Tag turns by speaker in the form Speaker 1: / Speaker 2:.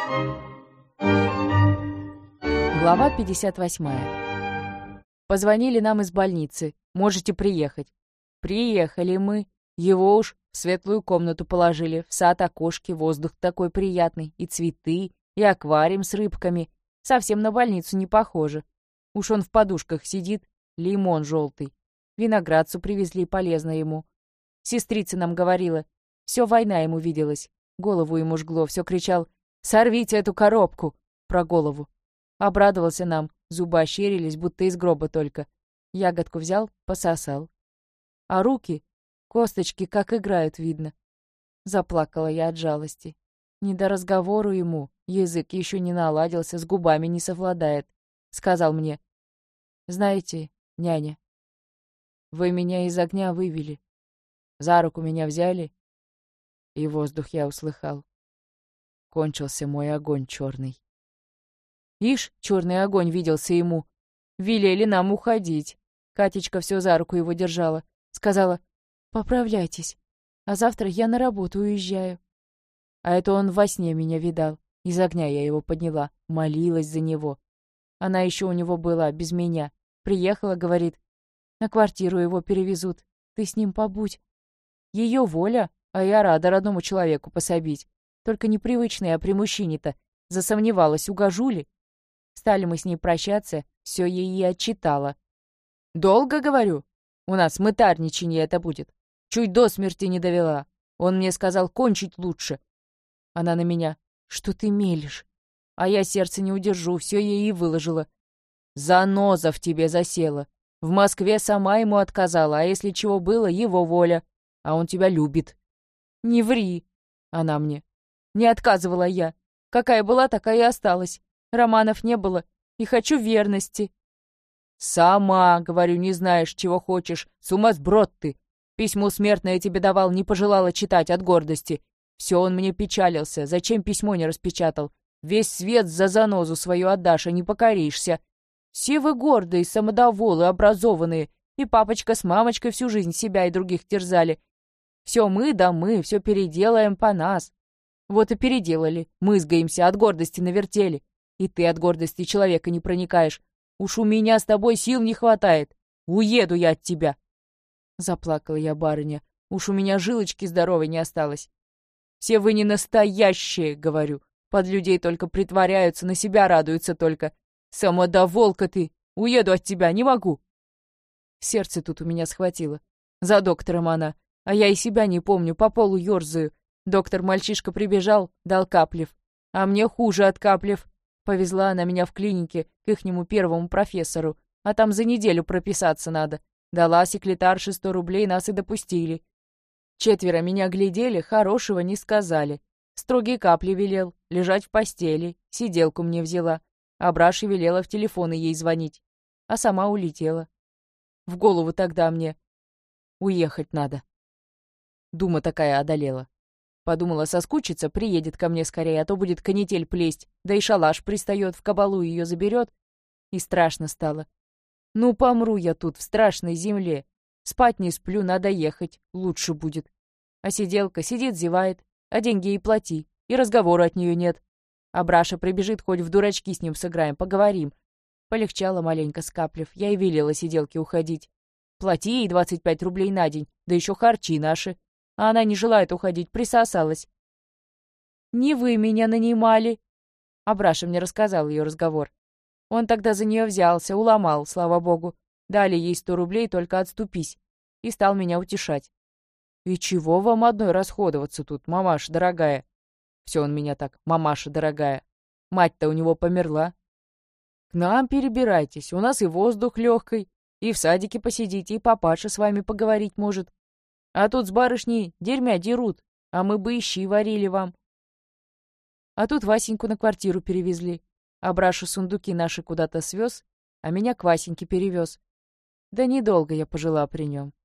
Speaker 1: Глава 58. Позвонили нам из больницы. Можете приехать. Приехали мы. Его уж в светлую комнату положили. В сад окошки, воздух такой приятный. И цветы, и аквариум с рыбками. Совсем на больницу не похоже. Уж он в подушках сидит, лимон желтый. Виноградцу привезли, полезно ему. Сестрица нам говорила. Все война ему виделась. Голову ему жгло, все кричал: «Сорвите эту коробку!» Про голову. Обрадовался нам, зубы ощерились, будто из гроба только. Ягодку взял, пососал. А руки, косточки, как играют, видно. Заплакала я от жалости. Не до разговору ему, язык еще не наладился, с губами не совладает. Сказал мне: «Знаете, няня, вы меня из огня вывели. За руку меня взяли, и воздух я услыхал. Кончился мой огонь черный». Ишь, черный огонь виделся ему. Велели нам уходить. Катечка все за руку его держала. Сказала: «Поправляйтесь, а завтра я на работу уезжаю». А это он во сне меня видал. Из огня я его подняла, молилась за него. Она еще у него была, без меня. Приехала, говорит: «На квартиру его перевезут. Ты с ним побудь». Ее воля, а я рада родному человеку пособить. Только непривычная, а при мужчине-то. Засомневалась, угожу ли. Стали мы с ней прощаться, все ей и отчитала. «Долго, говорю? У нас мытарничанье это будет. Чуть до смерти не довела. Он мне сказал, кончить лучше». Она на меня: «Что ты мелешь?» А я сердце не удержу, все ей и выложила. «Заноза в тебе засела. В Москве сама ему отказала, а если чего было, его воля. А он тебя любит». «Не ври!» Она мне. «Не отказывала я. Какая была, такая и осталась. Романов не было, и хочу верности». «Сама, говорю, не знаешь, чего хочешь. Сумасброд ты. Письмо смертное тебе давал, не пожелала читать от гордости. Все он мне печалился. Зачем письмо не распечатал? Весь свет за занозу свою отдашь, а не покоришься. Все вы гордые, самодоволы, образованные. И папочка с мамочкой всю жизнь себя и других терзали. Все мы, да мы, все переделаем по нас. Вот и переделали. Мызгаемся, от гордости навертели. И ты от гордости человека не проникаешь. Уж у меня с тобой сил не хватает. Уеду я от тебя». Заплакала я, барыня. Уж у меня жилочки здоровой не осталось. «Все вы не настоящие, — говорю. Под людей только притворяются, на себя радуются только. Самодоволка ты. Уеду от тебя, не могу». Сердце тут у меня схватило. За доктором она. А я и себя не помню, по полу ерзаю. Доктор-мальчишка прибежал, дал Каплев. А мне хуже от Каплев. Повезла она меня в клинике к ихнему первому профессору, а там за неделю прописаться надо. Дала секретарше 100 рублей, нас и допустили. 4 меня глядели, хорошего не сказали. Строгие капли велел, лежать в постели, сиделку мне взяла. А Браше велела в телефоны ей звонить. А сама улетела. В голову тогда мне: уехать надо. Дума такая одолела. Подумала, соскучится, приедет ко мне скорее, а то будет канитель плесть, да и шалаш пристает, в кабалу ее заберет. И страшно стало. Ну, помру я тут, в страшной земле. Спать не сплю, надо ехать, лучше будет. А сиделка сидит, зевает, а деньги ей плати, и разговора от нее нет. А Браша прибежит, хоть в дурачки с ним сыграем, поговорим. Полегчало маленько Скаплев, я и велела сиделке уходить. Плати ей 25 рублей на день, да еще харчи наши. А она не желает уходить, присосалась. «Не вы меня нанимали!» Абраша мне рассказал ее разговор. Он тогда за нее взялся, уломал, слава богу. Дали ей 100 рублей, только отступись. И стал меня утешать. «И чего вам одной расходоваться тут, мамаша дорогая?» Все он меня так: «мамаша дорогая». Мать-то у него померла. «К нам перебирайтесь, у нас и воздух легкий, и в садике посидите, и папаша с вами поговорить может. А тут с барышней дерьмя дерут, а мы бы и щи варили вам». А тут Васеньку на квартиру перевезли. А Брашу сундуки наши куда-то свез, а меня к Васеньке перевез. Да недолго я пожила при нем.